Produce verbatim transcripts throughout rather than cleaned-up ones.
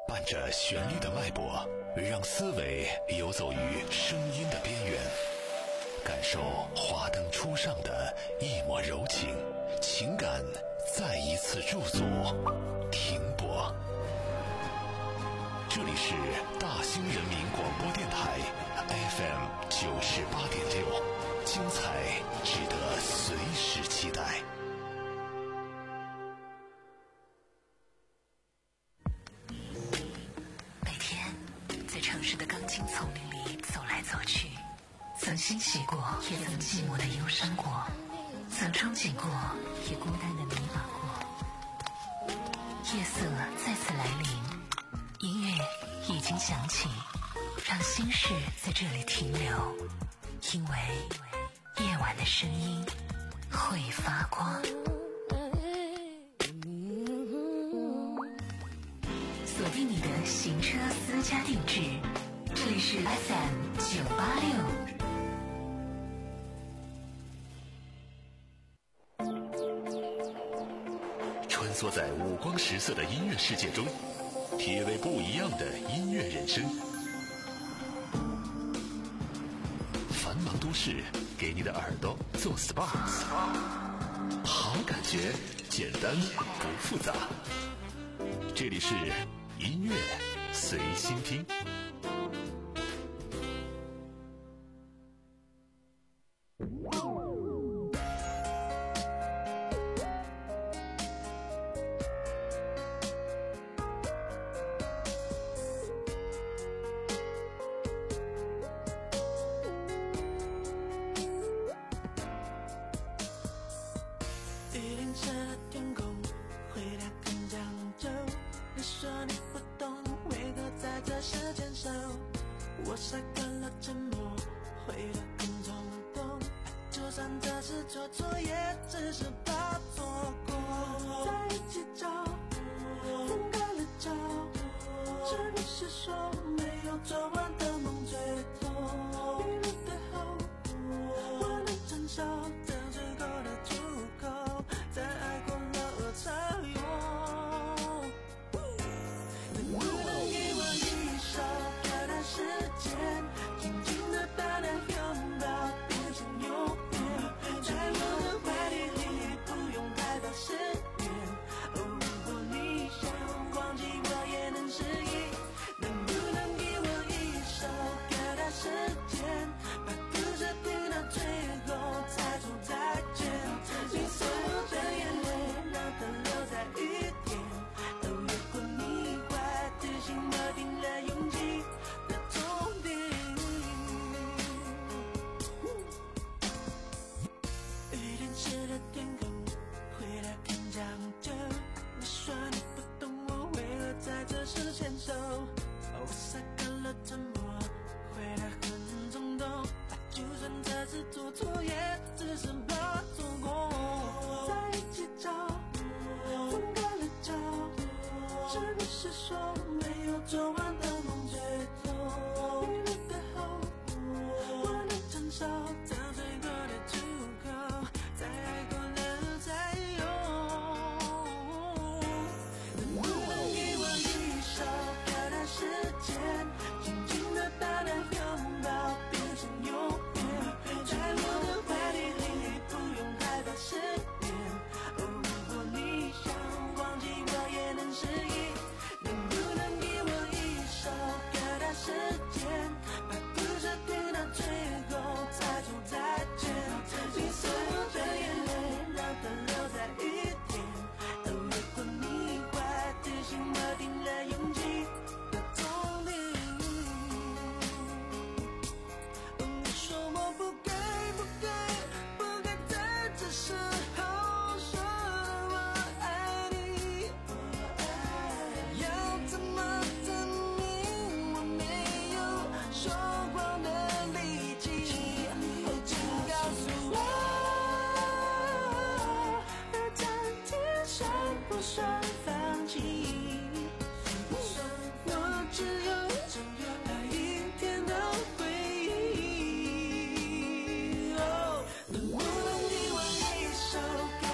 伴着旋律的脉搏，让思维游走于声音的边缘，感受华灯初上的一抹柔情，情感再一次驻足停泊。这里是大兴人民广播电台 F M 九十八点六，精彩值得随时期待。 每天在城市的钢筋丛林里走来走去，曾欣喜过，也曾寂寞的忧伤过，曾憧憬过，也孤单的迷茫过。夜色再次来临，音乐已经响起，让心事在这里停留，因为夜晚的声音会发光。锁定你的行车私家定制，这里是 F M 九八六。 穿梭在五光十色的音乐世界中，体味不一样的音乐人生。繁忙都市给你的耳朵做 S P A， 好感觉简单不复杂。这里是音乐随心听。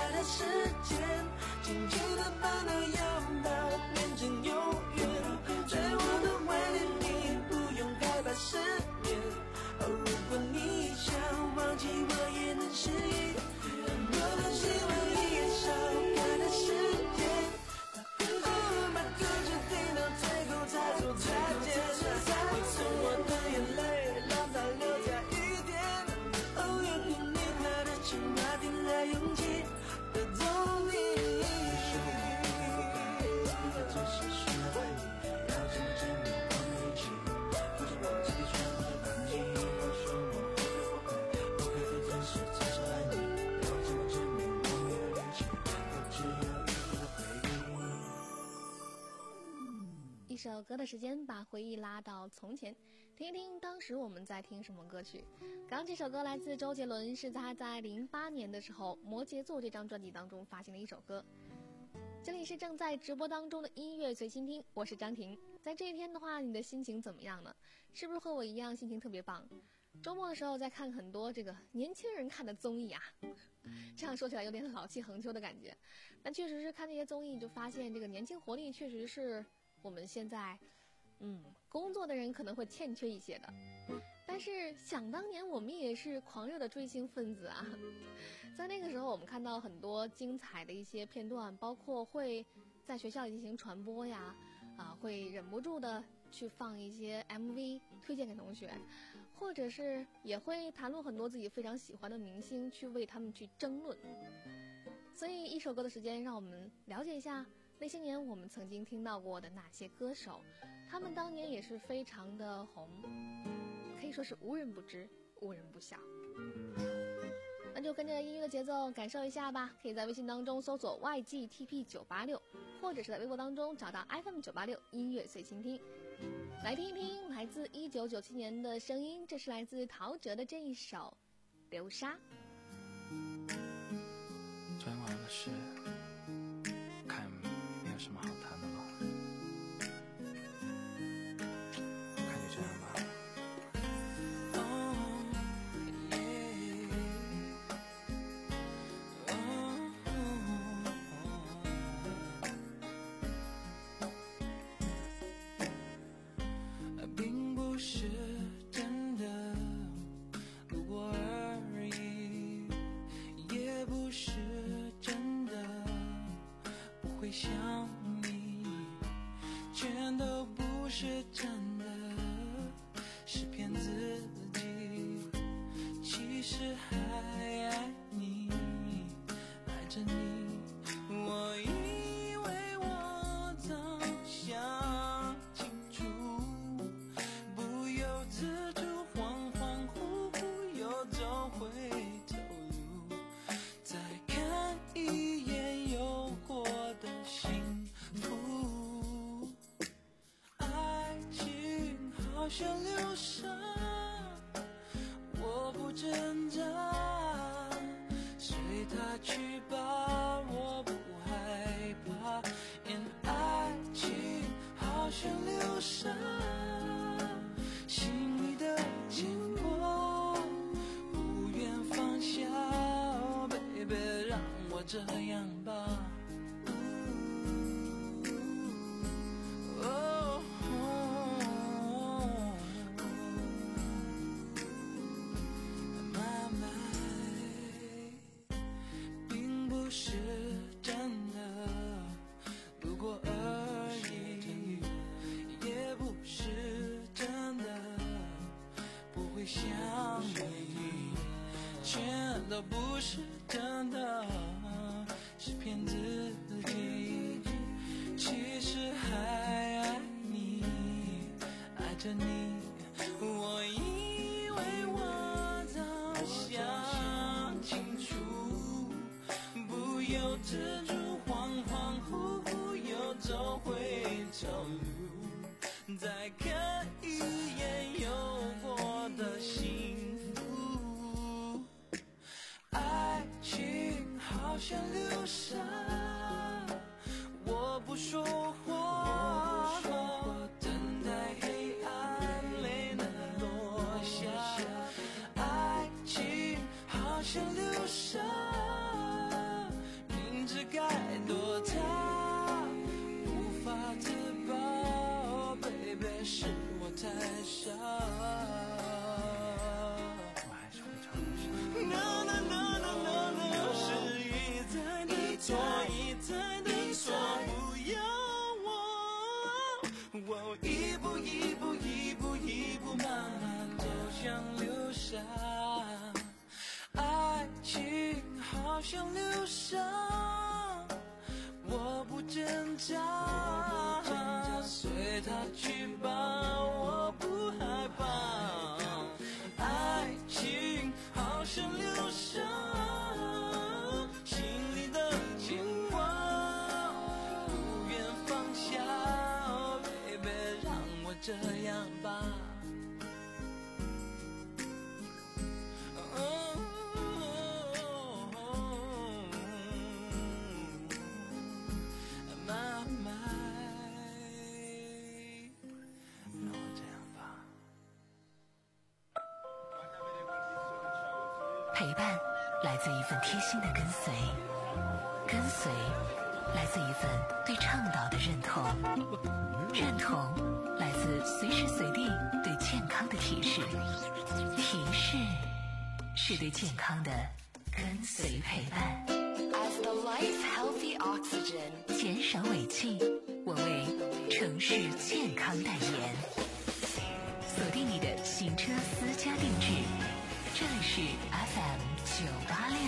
时间，紧紧地把那拥抱变成永远。 首歌的时间，把回忆拉到从前，听一听当时我们在听什么歌曲。刚刚这首歌来自周杰伦，是他在零八年的时候《摩羯座》这张专辑当中发行的一首歌。这里是正在直播当中的音乐随心听，我是张婷。在这一天的话，你的心情怎么样呢？是不是和我一样心情特别棒？周末的时候在看很多这个年轻人看的综艺啊，这样说起来有点老气横秋的感觉，但确实是看这些综艺就发现这个年轻活力确实是我们现在嗯工作的人可能会欠缺一些的。但是想当年我们也是狂热的追星分子啊，在那个时候我们看到很多精彩的一些片段，包括会在学校里进行传播呀，啊，会忍不住的去放一些 M V 推荐给同学，或者是也会谈论很多自己非常喜欢的明星，去为他们去争论。所以一首歌的时间，让我们了解一下那些年我们曾经听到过的那些歌手，他们当年也是非常的红，可以说是无人不知无人不晓。那就跟着音乐的节奏感受一下吧，可以在微信当中搜索 Y G T P 九八六，或者是在微博当中找到 F M 九八六音乐随心听，来听一听来自一九九七年的声音，这是来自陶喆的这一首流沙。 昨天晚上的事看没有什么好谈的吗？看就这样吧。 并不是真的路过而已，也不是真的不会想你，全都不是真的，是骗自己，其实还爱你，爱着你。我以为我早想清楚，不由自主恍恍惚惚又走回头路，再看一眼有过的幸福。爱情好像流沙，我不挣扎，随它去吧，我不害怕。因爱情好像流沙，心里的牵挂不愿放下。哦 baby 让我这样吧。哦妈妈并不是真的路过而已，也不是真的不会想你，全都不是真的，是骗自己，其实还爱你，爱着你。我以为我早想清楚，不由自主恍恍惚惚又走回头路，再看一眼有过的幸福。爱情好像流沙，我不说话，等待黑暗没能落下。爱情好像流沙，明知该躲它，无法自拔。baby 是我太傻， 我还是会找流沙。 no no no no no no 是一再的错，一再的错，不要我，我一步一步一步一步慢慢走向流沙。爱情好像流沙，我不挣扎，随它去吧，我不害怕。爱情好像流沙，心里的牵挂不愿放下。Oh baby 陪伴来自一份贴心的跟随，跟随来自一份对倡导的认同，认同来自随时随地对健康的提示，提示是对健康的跟随陪伴。 As the life healthy oxygen， 减少尾气，我为城市健康代言。锁定你的行车私家定制，这里是 F M 九八六。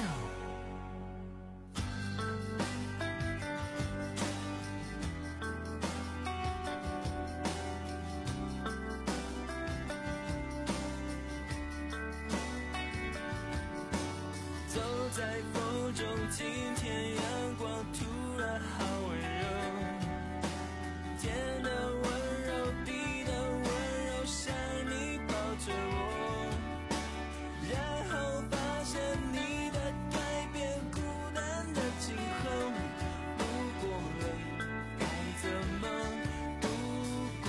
走在风中，今天阳光突然好温柔，天的温柔，地的温柔，像你抱着我，然后发现你的改变，孤单的今后，不过了，该怎么度过？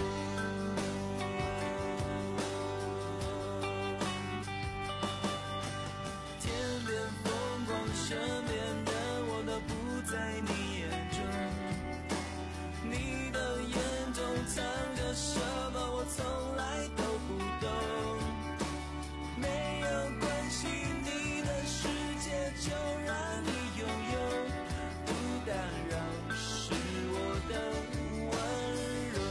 天边风光，身边的我都不在你眼中，你的眼中藏着什么，我从来都不懂。没有关系，你的世界就让你拥有，不打扰是我的温柔。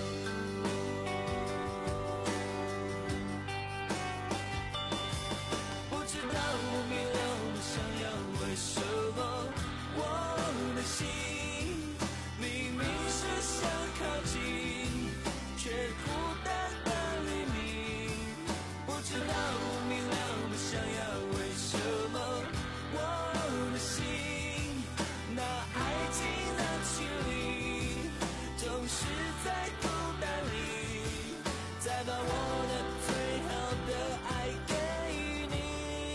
不知道我迷了，我想要为什么？我的心明明是想靠近，却孤单的黎明。不知道我明了，我想要为什么？我的心那爱情的距离，总是在孤单里，再把我的最好的爱给你。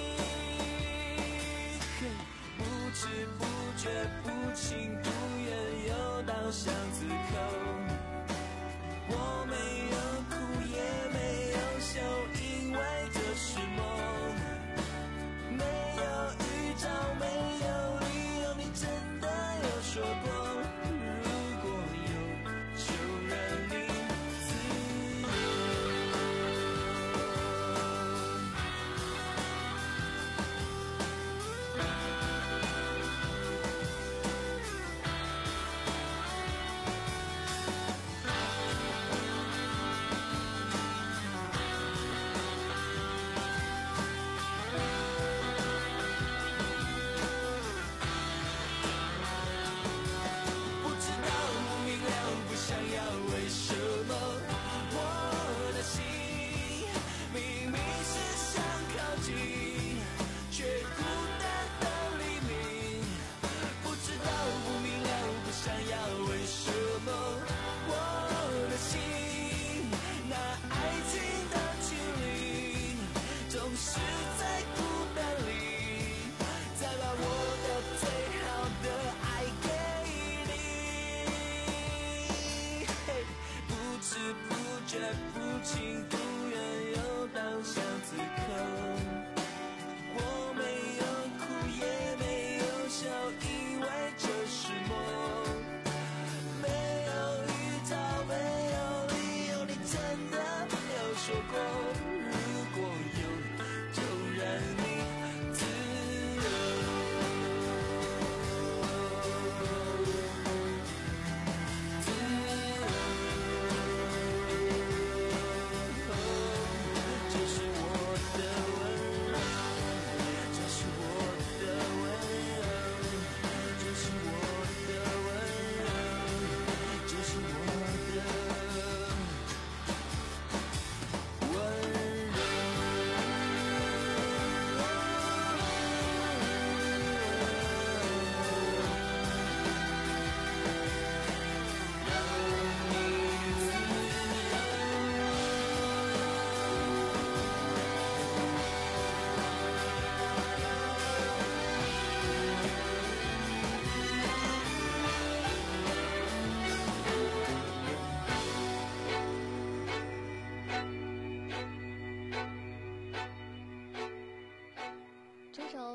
不知不觉，不情不愿，又到巷子口，我没有哭也没有笑，因为这是梦。没有预兆，没有理由，你真的有说过，如果有，就让你自由。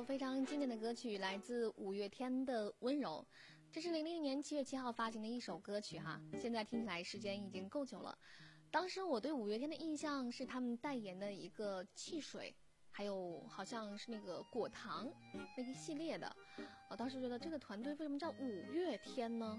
非常经典的歌曲，来自五月天的《温柔》，这是零零年七月七号发行的一首歌曲哈。现在听起来时间已经够久了。当时我对五月天的印象是他们代言的一个汽水，还有好像是那个果糖那个系列的。我当时觉得这个团队为什么叫五月天呢？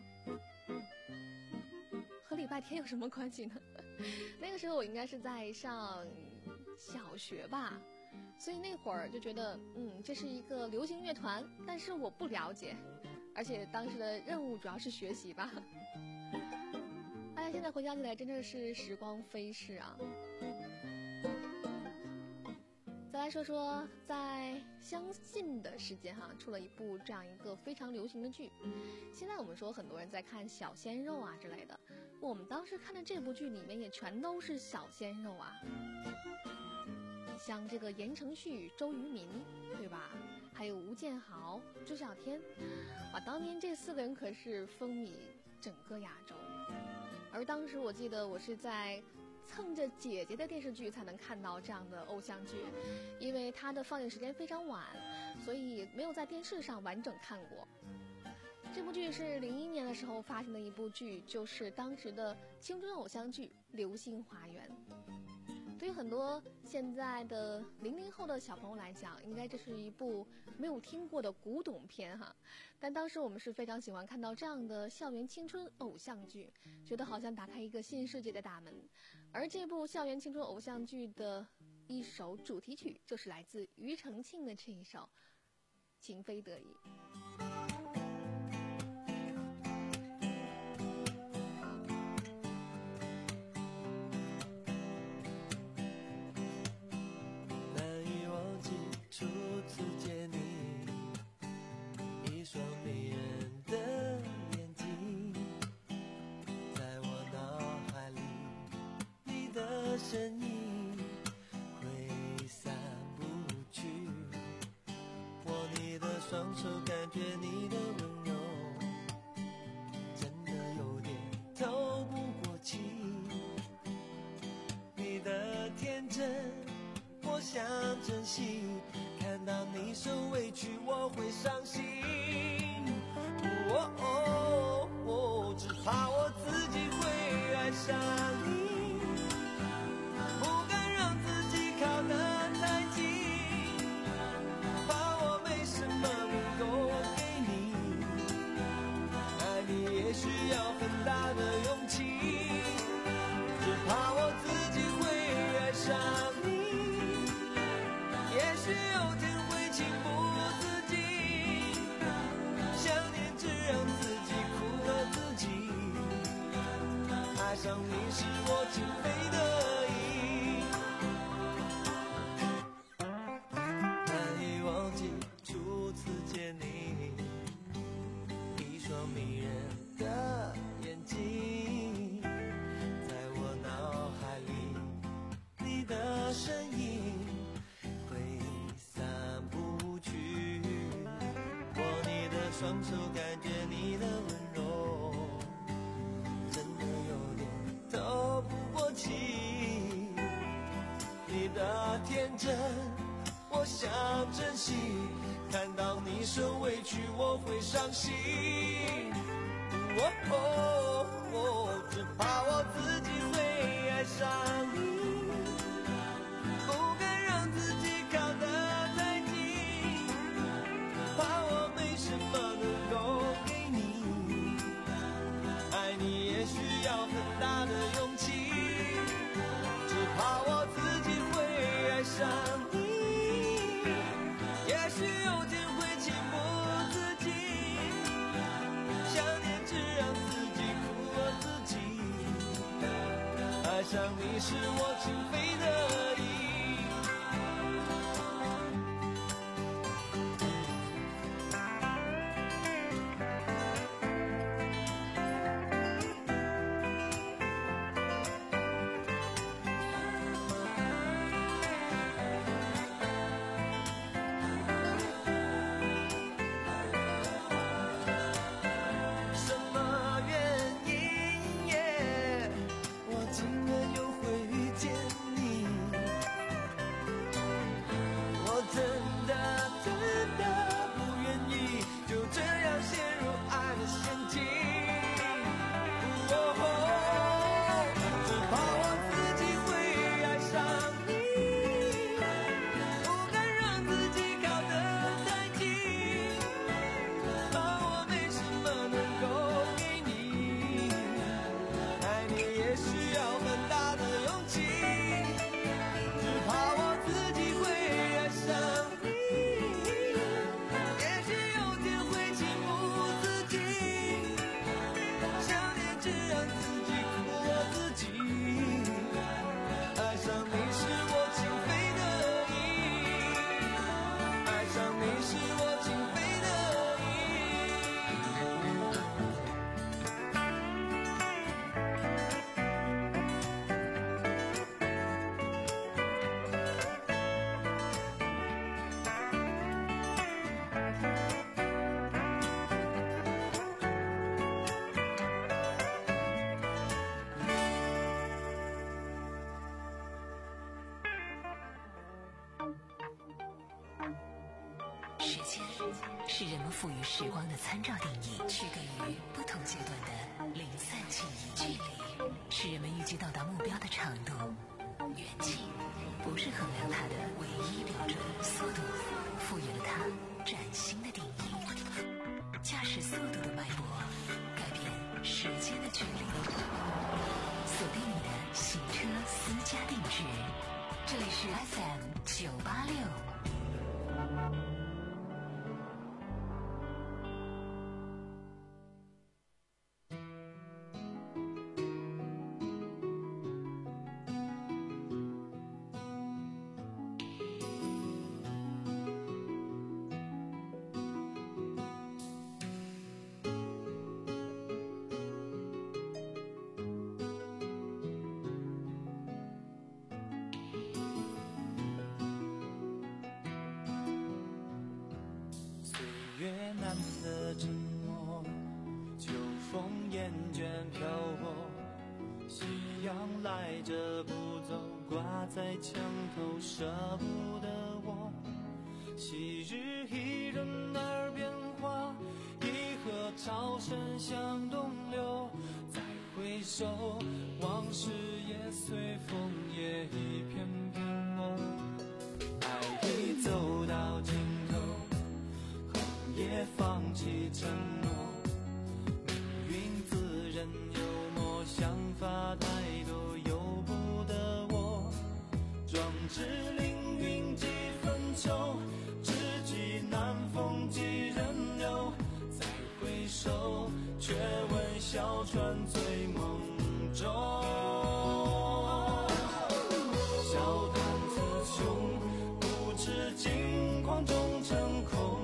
和礼拜天有什么关系呢？那个时候我应该是在上小学吧。所以那会儿就觉得，嗯，这是一个流行乐团，但是我不了解，而且当时的任务主要是学习吧。哎呀，现在回想起来真的是时光飞逝啊。再来说说在相近的时间哈，出了一部这样一个非常流行的剧。现在我们说很多人在看小鲜肉啊之类的，我们当时看的这部剧里面也全都是小鲜肉啊。像这个言承旭、周渝民，对吧？还有吴建豪、朱孝天，哇，当年这四个人可是风靡整个亚洲。而当时我记得我是在蹭着姐姐的电视剧才能看到这样的偶像剧，因为它的放映时间非常晚，所以没有在电视上完整看过。这部剧是零一年的时候发行的一部剧，就是当时的青春偶像剧《流星花园》。对于很多现在的零零后的小朋友来讲，应该这是一部没有听过的古董片哈。但当时我们是非常喜欢看到这样的校园青春偶像剧，觉得好像打开一个新世界的大门。而这部校园青春偶像剧的一首主题曲，就是来自庾澄庆的这一首《情非得已》。 初次见你，一双迷人的眼睛，在我脑海里，你的身影挥散不去。握你的双手，感觉你的温柔，真的有点透不过气。你的天真，我想珍惜。看到你受委屈，我会伤心。哦哦哦，只怕我自己会爱上你，不敢让自己靠得太近，怕我没什么能够给你。爱你也需要很大的勇气，只怕我自己会爱上你。也许有天会情不自禁，想念只让自己苦了自己。爱上你是我情非得已，难以忘记初次见你，一双迷人的眼睛，在我脑海里，你的身影双手感觉你的温柔，真的有点透不过气。你的天真，我想珍惜。看到你受委屈，我会伤心。哦哦哦，只怕我自己会爱上你，不敢让自己靠得太近，怕我没什么能够给你。爱你也需要很大的勇气，只怕我自己会爱上你。也许有天会情不自禁，想念只让自己苦了自己。爱上你是我情非得已。 时间是人们赋予时光的参照定义，区隔于不同阶段的零散记忆。距离是人们预计到达目标的长度，远近不是衡量它的唯一标准。速度赋予了它崭新的定义，驾驶速度的脉搏改变时间的距离。锁定你的行车私家定制，这里是 F M 九八六。 难的沉默，秋风厌倦漂泊，夕阳来者不走，挂在墙头舍不得我。昔日一人耳边话，一河潮声向东流。再回首，往事也随枫叶一片片落。爱已走到尽头，也放弃承诺，命运自认幽默，想法太多由不得我。壮志凌云几分愁，知己难逢几人留。再回首，却闻小船醉梦中。笑谈雌雄，不知惊狂中成空。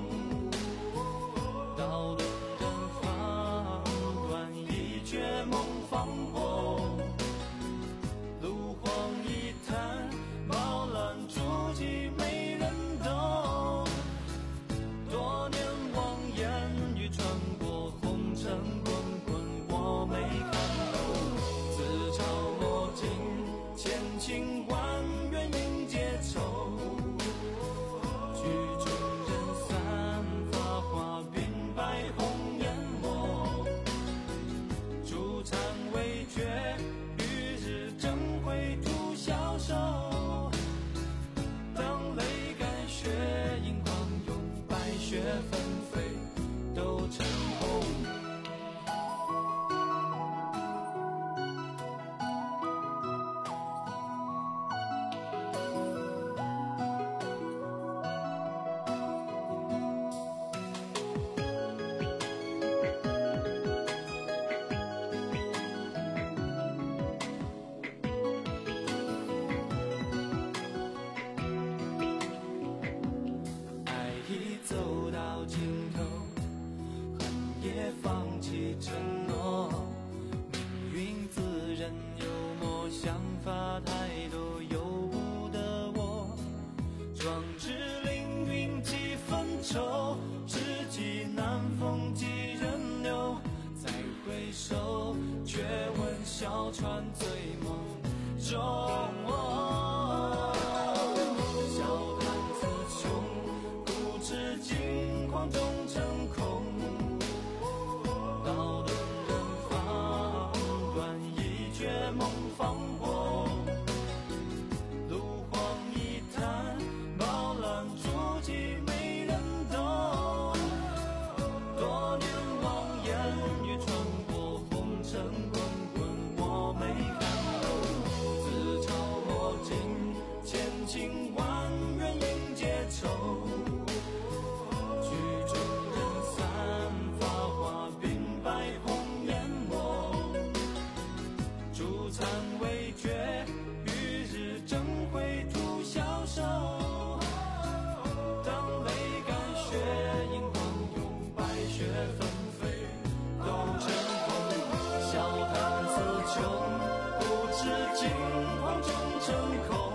道灯人放断，一绝梦放过。炉荒一滩，猫懒足迹没人懂。多年望眼欲穿过，红尘滚滚我没看懂。自嘲墨尽，千情万怨应结愁。曲终人散，发花鬓白红颜墨。朱残未绝，与日争辉徒消瘦。当泪干血盈眶涌，白雪纷飞都成红。爱已走到尽头，恨也放弃承诺。命运自认幽默，想法太多由不得我。壮志凌云几分愁，知己难逢几人留。再回首，却闻小船醉梦中。笑谈雌雄，不知惊狂中成空。道灯人放断，一绝梦放过。炉荒一滩，猫懒足迹没人懂。多年望眼欲穿过，红尘滚滚我没看懂。自嘲墨尽，千情万怨应结愁。曲终人散，发花鬓白红颜墨。朱残未绝，与日争辉徒消瘦。当泪干血盈眶涌，白雪纷飞都成红。笑谈雌雄，不知惊狂中成空。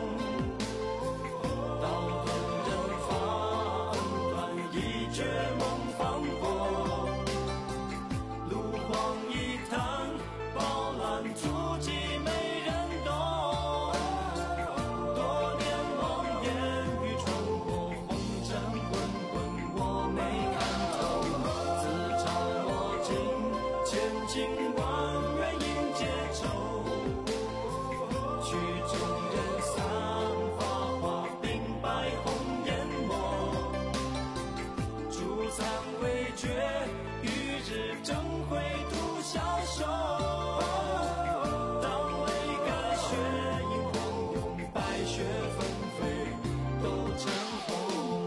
道灯人放断，一绝梦放过。炉荒一滩，饱览足迹没人懂。多年望眼欲穿过，红尘滚滚我尽光源迎结愁，曲终人散花花，鬓白红颜没，初藏未觉，与日争辉徒消瘦，当泪干血影狂涌，白雪纷飞都成红。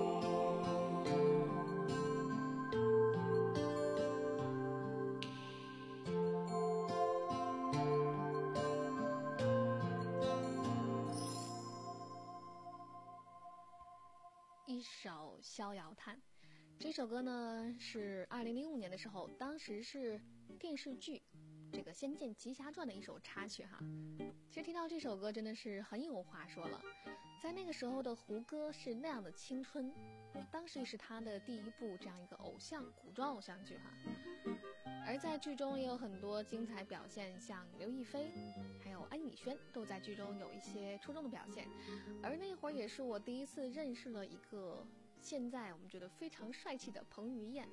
一首《逍遥叹》，这首歌呢是二零零五年的时候，当时是电视剧这个《仙剑奇侠传》的一首插曲哈。其实听到这首歌真的是很有话说了，在那个时候的胡歌是那样的青春，当时也是他的第一部这样一个偶像古装偶像剧哈。而在剧中也有很多精彩表现，像刘亦菲还有安以轩都在剧中有一些出众的表现。而那会儿也是我第一次认识了一个现在我们觉得非常帅气的彭于晏。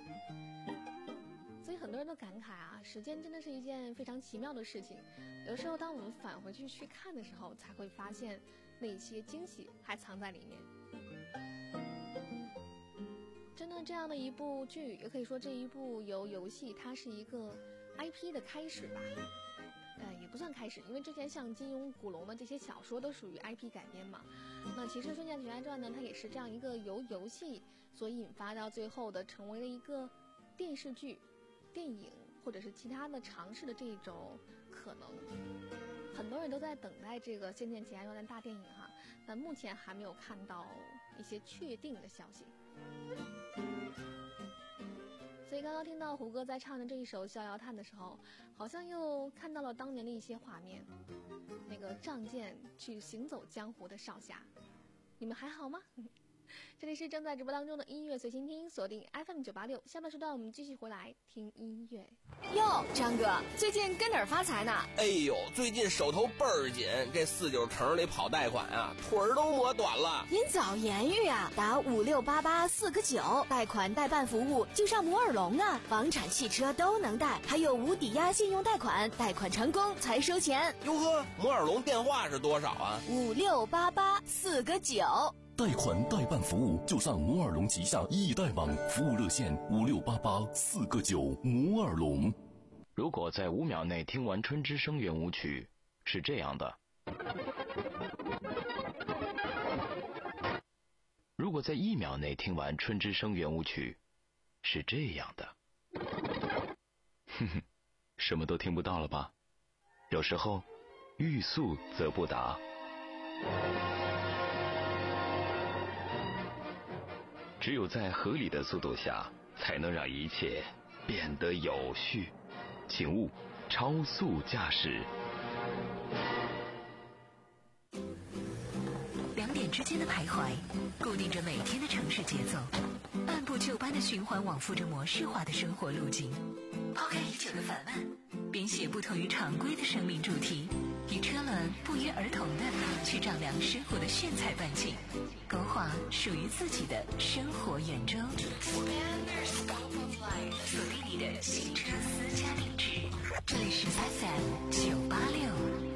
所以很多人都感慨啊，时间真的是一件非常奇妙的事情，有时候当我们返回去去看的时候，才会发现那些惊喜还藏在里面。真的这样的一部剧，也可以说这一部由游戏它是一个 I P 的开始吧，呃，也不算开始，因为之前像金庸、古龙的这些小说都属于 I P 改编嘛。那其实《仙剑奇侠传》呢，它也是这样一个由游戏所引发到最后的，成为了一个电视剧、电影或者是其他的尝试的这种可能。很多人都在等待这个《仙剑奇侠传》的大电影哈，但目前还没有看到一些确定的消息。所以刚刚听到胡歌在唱的这一首《逍遥叹》的时候，好像又看到了当年的一些画面，那个仗剑去行走江湖的少侠，你们还好吗？这里是正在直播当中的音乐随心听，锁定 F M 九八六。下半时段我们继续回来听音乐。 哟，张哥，最近跟哪儿发财呢？ 哎呦，最近手头倍儿紧，这四九城里跑贷款啊，腿儿都磨短了。 您早言语啊，打五六八八四个九，贷款代办服务就上摩尔龙啊，房产、汽车都能贷，还有无抵押信用贷款，贷款成功才收钱。 哟呵，摩尔龙电话是多少啊？ 五六八八四个九。 贷款代办服务就上摩尔龙旗下易贷网服务热线五六八八四个九摩尔龙。 如果在五秒内听完《春之声》圆舞曲，是这样的；如果在一秒内听完《春之声》圆舞曲，是这样的。哼哼，什么都听不到了吧？有时候，欲速则不达。只有在合理的速度下，才能让一切变得有序。请勿超速驾驶。 两点之间的徘徊，固定着每天的城市节奏，按部就班的循环往复着模式化的生活路径。抛开已久的烦闷，编写不同于常规的生命主题，与车轮不约而同的去丈量生活的炫彩半径，勾画属于自己的生活圆周。锁定你的行车私家定制，这里是 F M 九八六。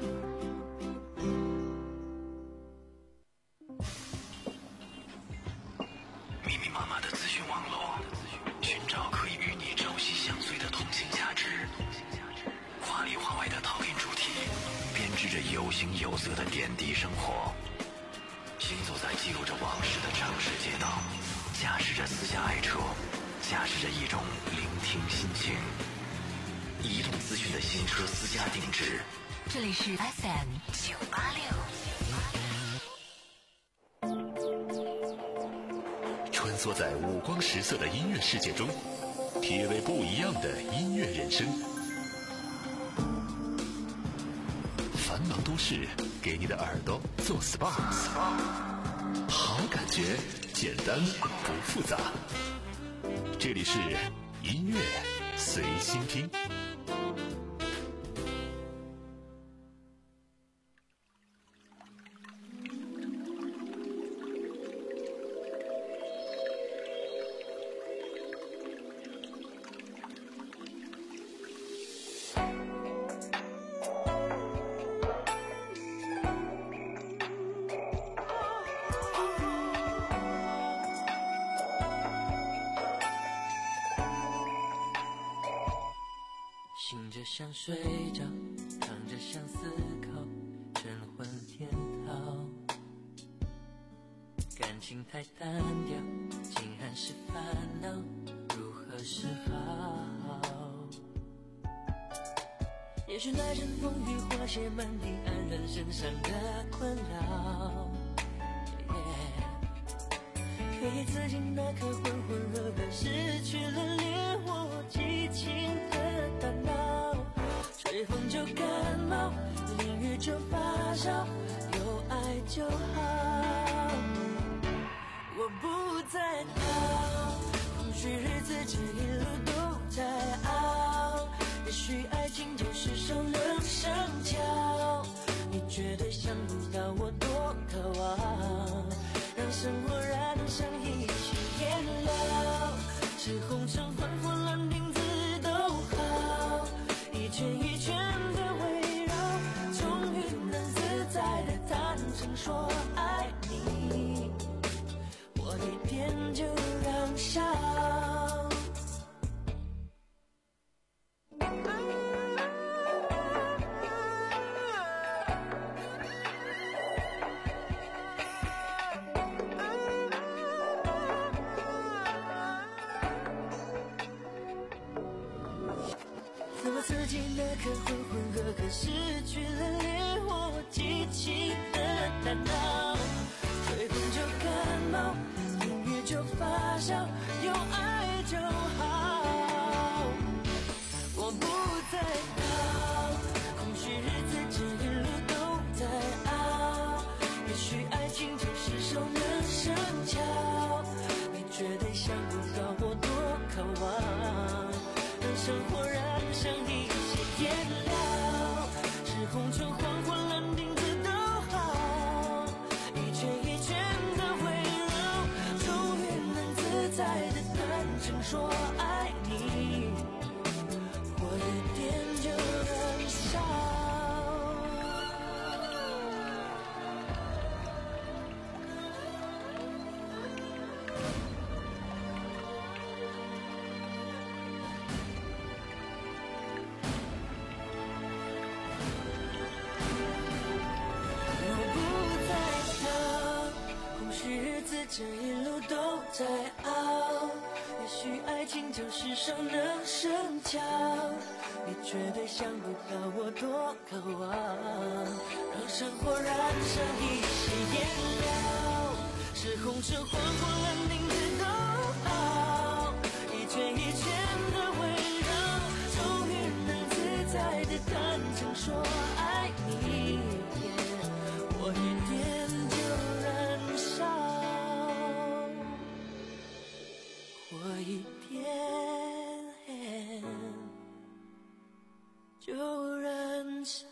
密密麻麻的资讯网络，寻找可以与你朝夕相随的通信价值。华里华外的讨论主题，编织着有形有色的点滴生活。行走在记录着往事的城市街道，驾驶着私家爱车，驾驶着一种聆听心情。移动资讯的新车私家定制， 这里是 F M 九八六。 穿梭在五光十色的音乐世界中，体味不一样的音乐人生。繁忙都市给你的耳朵做 S P A， 好感觉，简单不复杂。这里是音乐随心听。 醒着想睡着，躺着想思考，晨昏颠倒。感情太单调，竟然是烦恼，如何是好？也许那阵风雨花谢满地，黯然身上的困扰。可以自己那颗浑浑噩噩，失去了烈火激情的大脑。吹风就感冒，淋雨就发烧，有爱就好。我不再逃，空虚日子这一路都在熬。也许爱情就是熟能生巧，你绝对想不到我多渴望，让生活燃上一起颜料，是红橙黄火蓝靛紫都好，一圈一圈的围绕，终于能自在的坦诚说爱你，我一点就让笑。自己那颗浑浑噩噩，失去了烈火激情的大脑。吹风就感冒，淋雨就发烧，有爱就好。我不再逃，空虚日子这一路都在熬。也许爱情就是熟能生巧，你绝对想不到我多渴望，让生活燃上一些颜料，是红橙黄火蓝靛紫都好，一圈一圈的围绕，终于能自在的坦诚说爱你，我一点就让笑。这一路都在熬，也许爱情就是熟能生巧，你绝对想不到我多渴望，让生活燃上一些颜料，是红橙黄火蓝靛紫都好，一圈一圈的围绕，终于能自在的坦诚说爱你，我一点就燃烧，我一点就燃烧。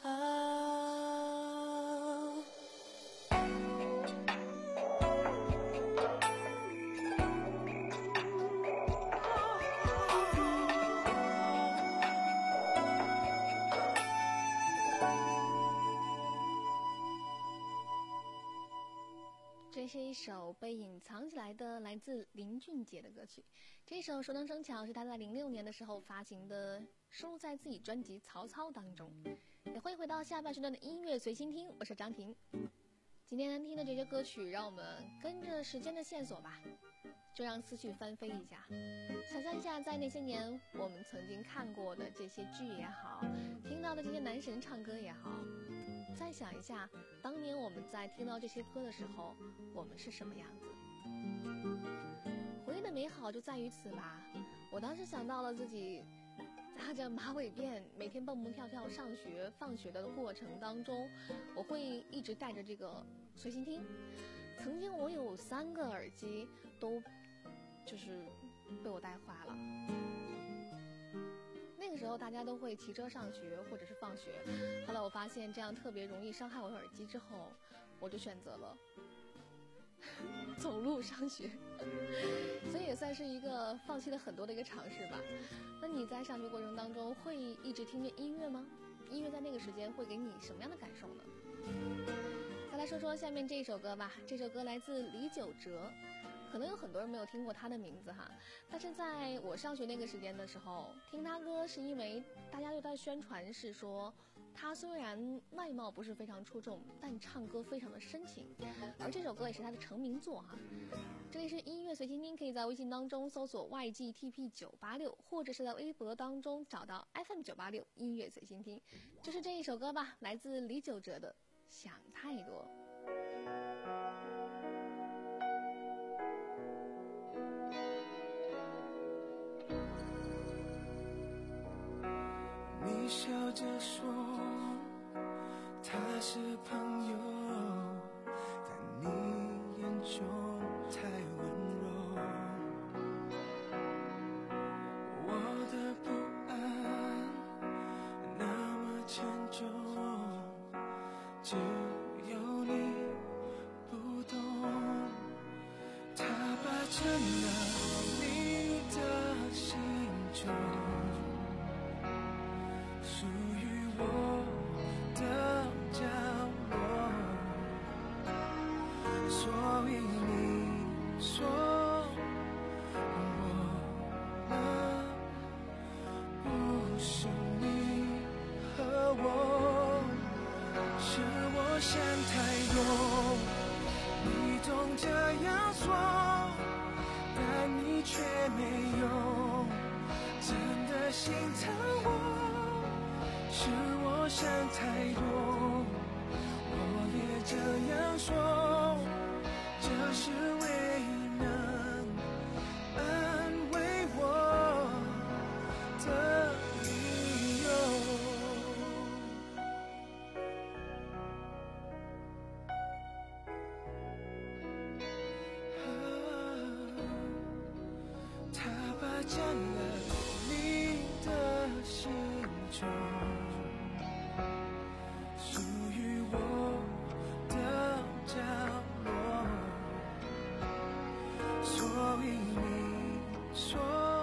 这是一首被隐藏起来的来自林俊杰的歌曲，这首熟能生巧是他在零六年的时候发行的，收录在自己专辑《曹操》当中。也会回到下半时段的音乐随心听，我是张婷。今天听的这些歌曲，让我们跟着时间的线索吧，就让思绪翻飞一下，想象一下在那些年我们曾经看过的这些剧也好，听到的这些男神唱歌也好，再想一下当年我们在听到这些歌的时候我们是什么样子。回忆的美好就在于此吧，我当时想到了自己扎着马尾辫每天蹦蹦跳跳上学放学的过程当中，我会一直带着这个随心听。曾经我有三个耳机都就是被我带坏了。那个时候大家都会骑车上学或者是放学，后来我发现这样特别容易伤害我的耳机之后，我就选择了走路上学，所以也算是一个放弃了很多的一个尝试吧。那你在上学过程当中会一直听着音乐吗？音乐在那个时间会给你什么样的感受呢？再来说说下面这一首歌吧，这首歌来自李玖哲， 可能有很多人没有听过他的名字哈，但是在我上学那个时间的时候，听他歌是因为大家对他的宣传是说，他虽然外貌不是非常出众，但唱歌非常的深情，而这首歌也是他的成名作哈。这里是音乐随心听，可以在微信当中搜索 Y G T P 九八六，或者是在微博当中找到 F M 九八六音乐随心听，就是这一首歌吧，来自李玖哲的《想太多》。 你笑着说他是朋友，但你眼中太温柔。我的不安那么沉重，只有你不懂。他霸占了你的心中，属于我的角落，所以你说我们不是你和我，是我想太多，你总这样说，但你却没有真的心疼我，是我想太多，我也这样说，这是唯一能安慰我的理由。他霸占了你的心中，属于我的角落，所以你说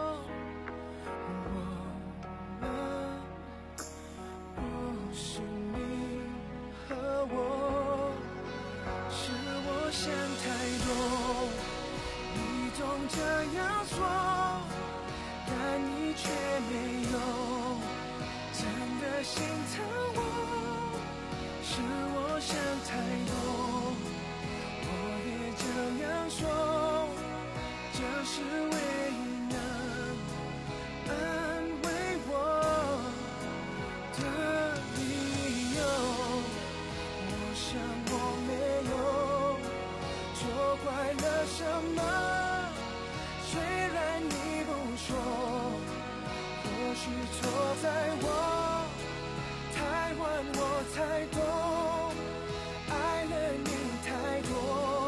我们不是你和我，是我想太多，你总这样说，但你却没有真的心疼我，是我想太多，我也这样说，这是唯一能安慰我的理由。我想我没有做坏了什么，虽然你不说，或许错在我太晚，我才懂，爱了你太多。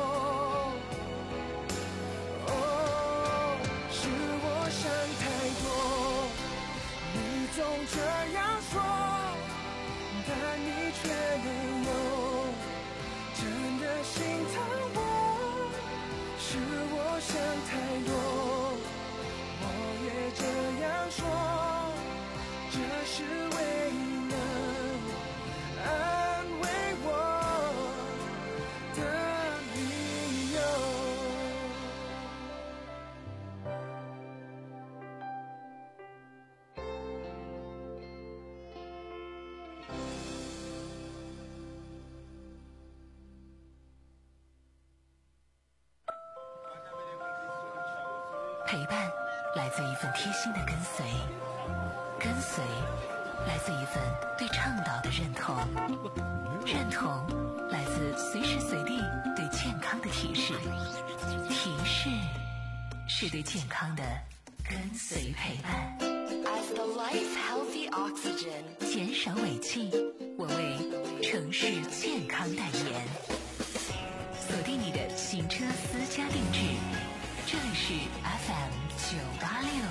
哦，是我想太多，你总这样说，但你却没有真的心疼我，是我想太多，我也这样说，这是唯一能安慰我的理由。 陪伴来自一份贴心的跟随，跟随来自一份对倡导的认同，认同来自随时随地对健康的提示，提示是对健康的跟随陪伴。As the life healthy oxygen， 减少尾气，我为城市健康代言。锁定你的行车私家定制，这里是 F M 九八六。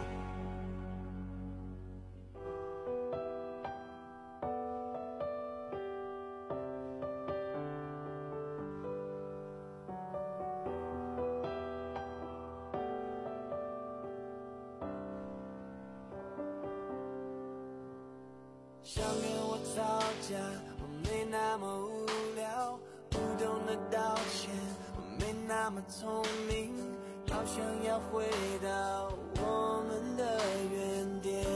想跟我吵架，我没那么无聊，不懂得道歉，我没那么么聪明，好想要回到我们的原点。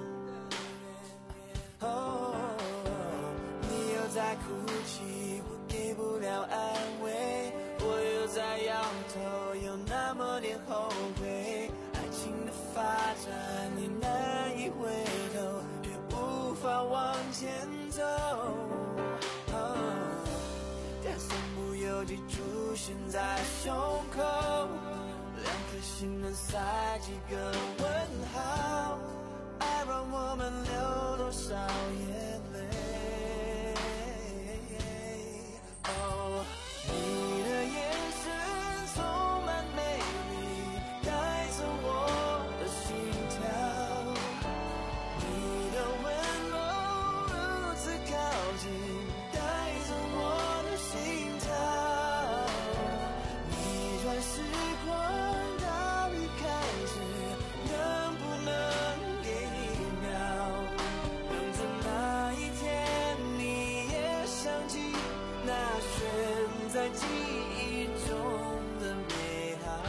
哦，你又在哭泣，我给不了安慰，我又在摇头，有那么点后悔。爱情的发展你难以回头，却无法往前走。哦，但身不由己出现在胸口，两颗心能塞几个问号？爱让我们流多少眼泪？哦，你的眼神充满美丽，带着我的心跳。你的温柔如此靠近，带着我的心跳。逆转时光到一开始，能不能给一秒，等着那一天你也想起那悬在记忆中的美好。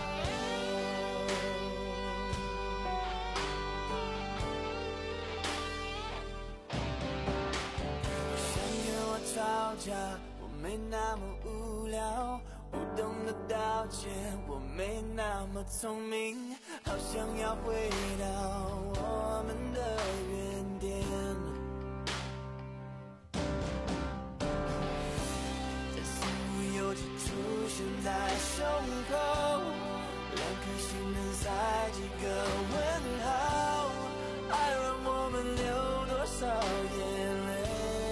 想跟我吵架，我没那么无聊，不懂得道歉，我没那么聪明，好想要回到我们的原点。在身不由己出现在胸口，两颗心能塞几个问号？爱让我们流多少眼泪？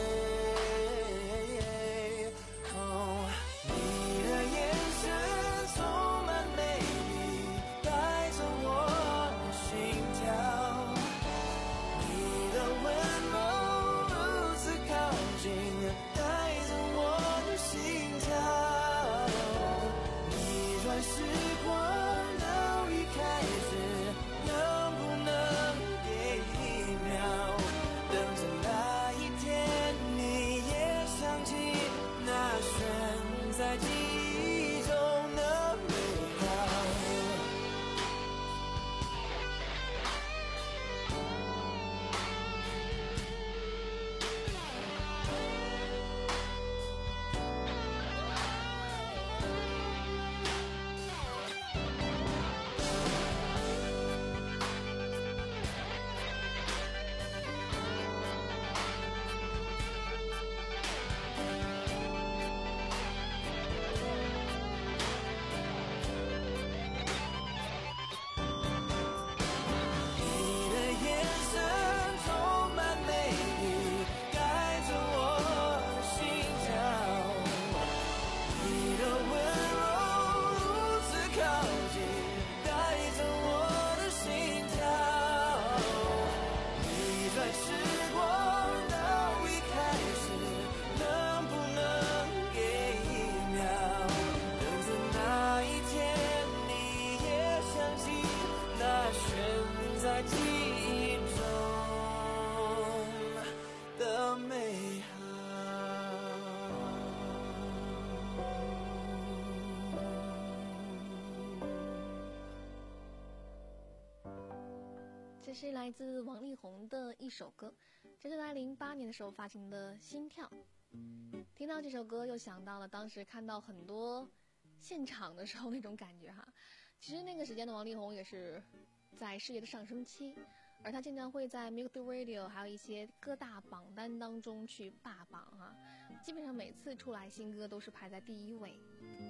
哦，你的眼神充满美丽，带着我的心跳。你的温柔如此靠近，带着我的心跳。逆转时光到一开始，能不能给一秒，等着那一天你也想起那悬在记忆中的美好。你的眼神充满美丽，带着我的心跳。你的温柔如此靠近，带着我的心跳。逆转时光到一开始，能不能给一秒，等着那一天你也想起那悬在记忆中的美好。 这是来自王力宏的一首歌，这是在零八年的时候发行的《心跳》。听到这首歌，又想到了当时看到很多现场的时候那种感觉哈。其实那个时间的王力宏也是在事业的上升期，而他经常会在 Music Radio 还有一些各大榜单当中去霸榜哈，基本上每次出来新歌都是排在第一位。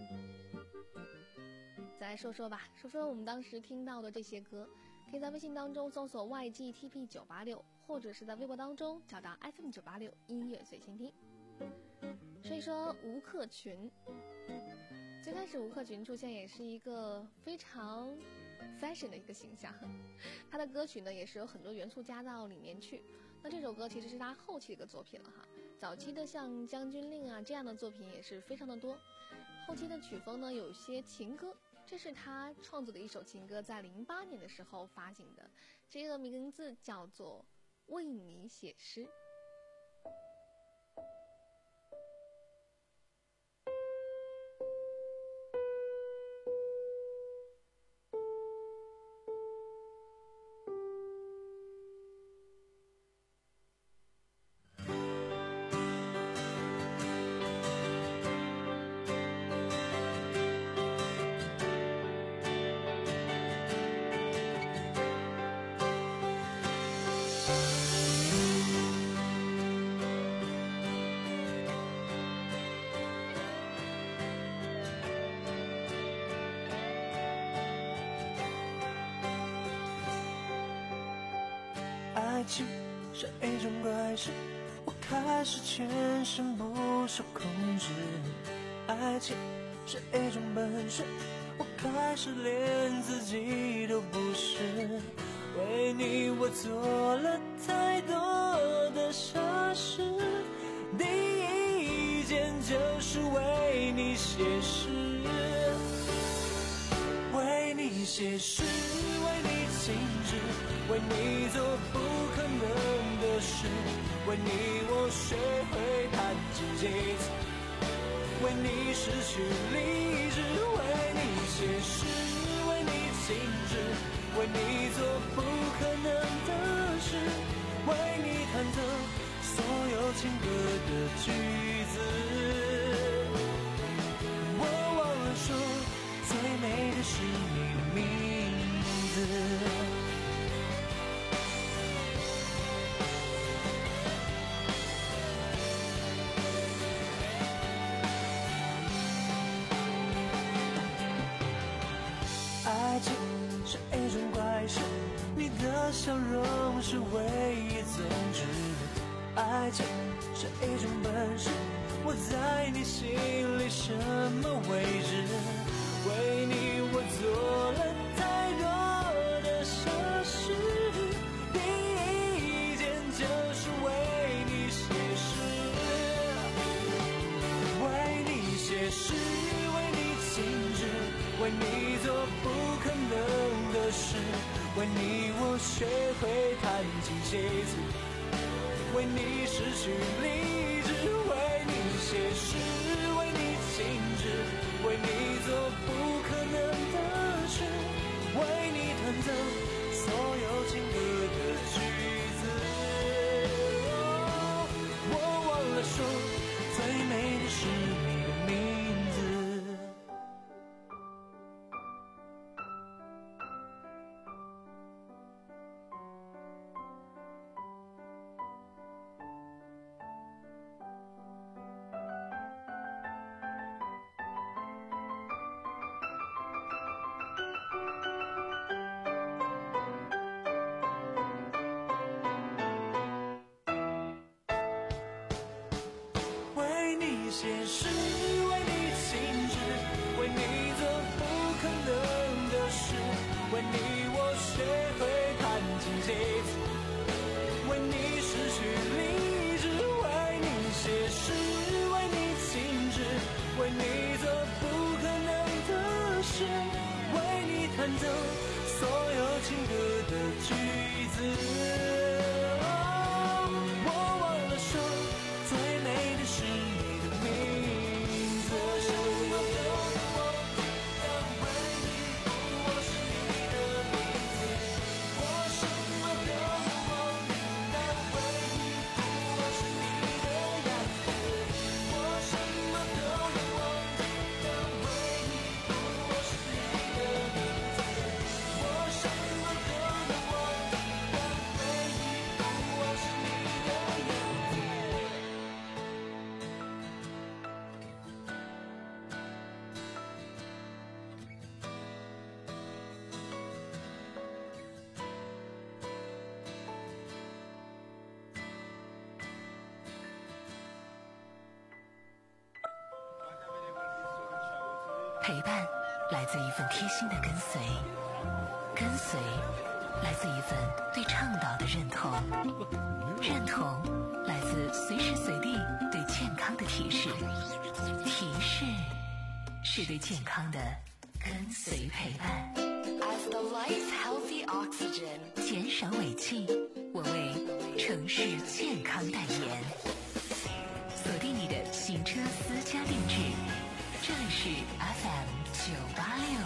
再来说说吧，说说我们当时听到的这些歌，可以在微信当中搜索 Y G T P 九八六，或者是在微博当中找到 F M 九八六音乐随心听。所以说吴克群，最开始吴克群出现也是一个非常 fashion 的一个形象，他的歌曲呢也是有很多元素加到里面去。那这首歌其实是他后期的一个作品了哈，早期的像将军令啊这样的作品也是非常的多，后期的曲风呢有些情歌，这是他创作的一首情歌，在零八年的时候发行的，这个名字叫做《为你写诗》。 情是一种怪事，我开始全身不受控制。爱情是一种本事，我开始连自己都不是。为你我做了太多的傻事，第一件就是为你写诗，为你写诗，为你静止，为你做不可能的事，为你我学会弹琴几次，为你失去理智，为你写诗，为你静止，为你做不可能的事，为你弹奏所有情歌的句子。我忘了说，最美的是你的名字。爱情是一种怪事，你的笑容是唯一宗旨。爱情是一种本事，我在你心里什么位置？为你我做了太多的傻事，第一件就是为你写诗，为你写诗，为你静止，为你做不可能的事，为你我学会弹琴写字，为你失去理智，为你写诗，为你静止，为你做不可能的事，为你弹奏所有情歌的句子。哦，我忘了说，最美的是你的名字。为你写诗，为你静止，为你做不可能的事，为你我学会弹琴几次，为你失去理智，为你写诗，为你静止，为你做不可能的事，为你弹奏所有情歌的句子。我忘了说，最美的是你的名字。我什么都能忘记，但唯一不我是你的名字。我什么都能忘记，但唯一不我是你的样子。我什么都能忘记，但唯一不我是你的名字。我什么都能忘记，但唯一不我是你的样子。 陪伴来自一份贴心的跟随，跟随来自一份对倡导的认同，认同来自随时随地对健康的提示，提示是对健康的跟随陪伴。As the lights healthy oxygen， 减少尾气，我为城市健康代言。锁定你的行车私家定制，这里是 F M 九八六。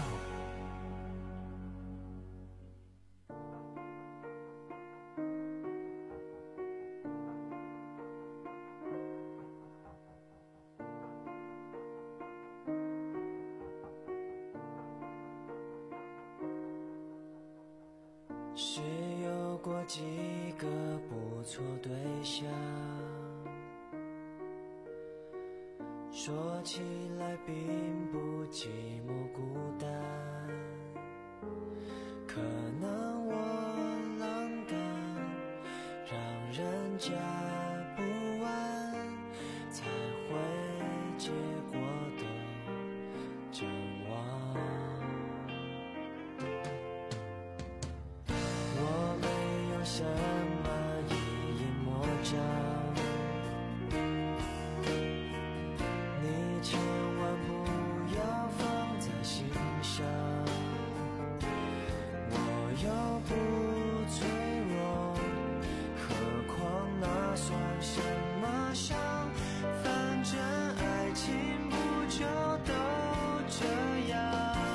是有过几个不错对象，说起来并不寂寞孤单，可能我浪荡， 人家不完，才会结果都绝望。我没有什么一眼魔障，你千万不要放在心上，我又不脆弱，何况那算什么伤？反正爱情不就都这样。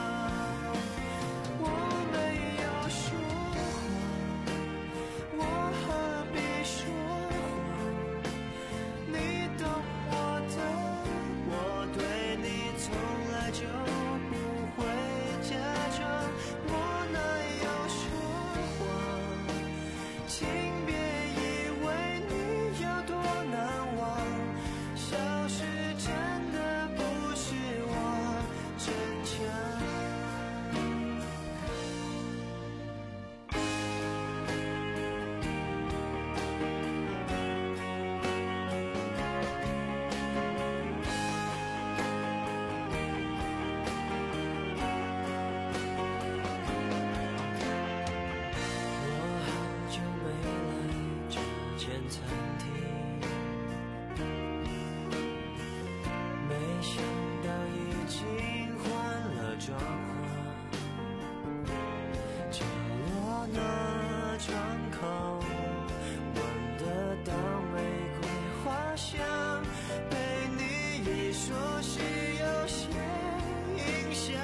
我没有说谎，我何必说谎？你懂我的，我对你从来就不会假装。我哪有说谎？请别以为你有多难忘，消失真的不是我逞强。我好久没来这间餐厅，没想到已经换了装潢，角落那窗口闻得到玫瑰花香，被你一说是有些影响。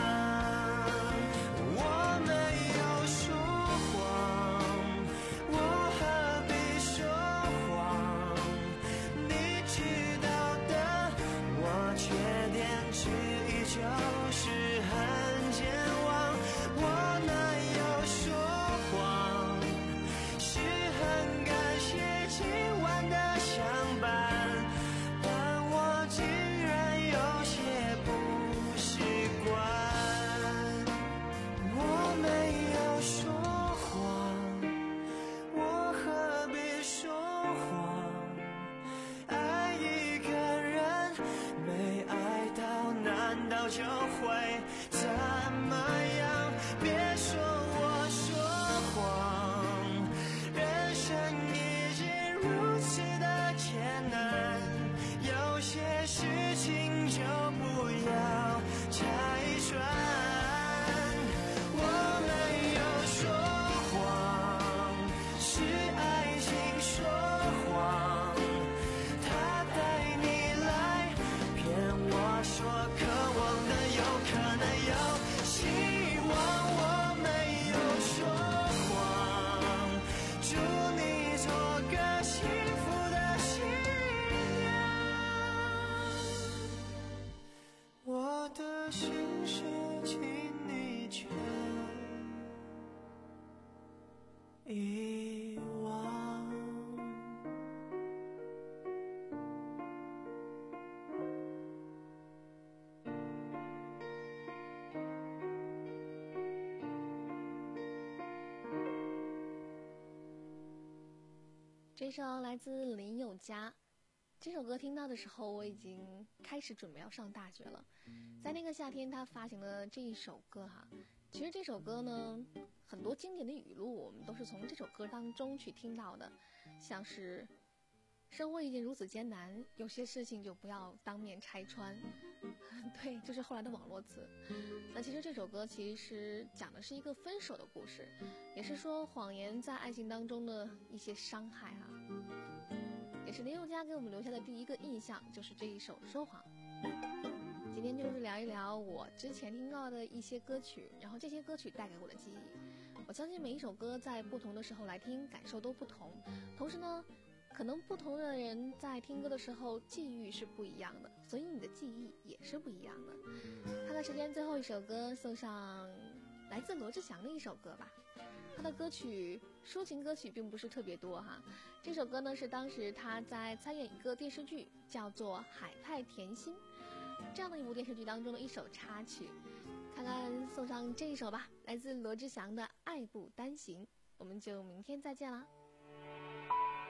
我没有说谎，我何必说谎？你知道的，我缺点之一就是很健忘。我哪有说谎？是很感谢今晚的相伴，但我竟然有些不习惯。我没有说谎，我何必说谎？爱一个人没爱到，难道就会怎么样？别说我说谎，人生已经如此的艰难，有些事情就不要拆穿。我没有说谎，是爱情说谎，他带你来骗我说渴望的有可能有希望。我没有说谎，祝你做个幸福的新娘。我的心事请你全遗忘。 这首来自林宥嘉，这首歌听到的时候，我已经开始准备要上大学了。在那个夏天，他发行了这一首歌哈。其实这首歌呢，很多经典的语录我们都是从这首歌当中去听到的，像是生活已经如此艰难，有些事情就不要当面拆穿。对，就是后来的网络词。那其实这首歌其实讲的是一个分手的故事，也是说谎言在爱情当中的一些伤害啊。也是林宥嘉给我们留下的第一个印象，就是这一首《说谎》。今天就是聊一聊我之前听到的一些歌曲，然后这些歌曲带给我的记忆。我相信每一首歌在不同的时候来听，感受都不同。同时呢，可能不同的人在听歌的时候际遇是不一样的，所以你的记忆也是不一样的。看看时间，最后一首歌送上来自罗志祥的一首歌吧。他的歌曲抒情歌曲并不是特别多哈，这首歌呢是当时他在参演一个电视剧叫做《海派甜心》这样的一部电视剧当中的一首插曲，看看送上这一首吧，来自罗志祥的《爱不单行》，我们就明天再见啦。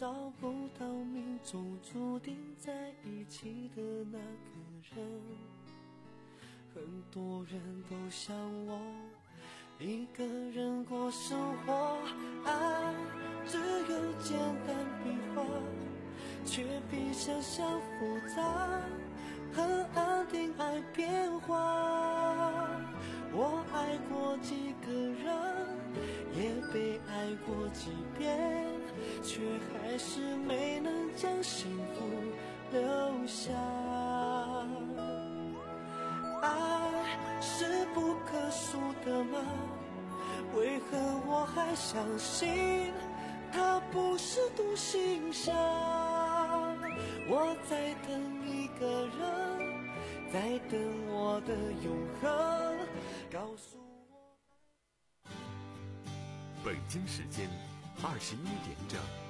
找不到命中注定在一起的那个人。很多人都像我一个人过生活，爱只有简单笔画，却比想象复杂，很安定爱变化。我爱过几个人，也被爱过几遍，却还是没能将幸福留下。爱是不可数的吗？为何我还相信它不是独行侠？我在等一个人，在等我的永恒，告诉我。 北京时间二十一点整。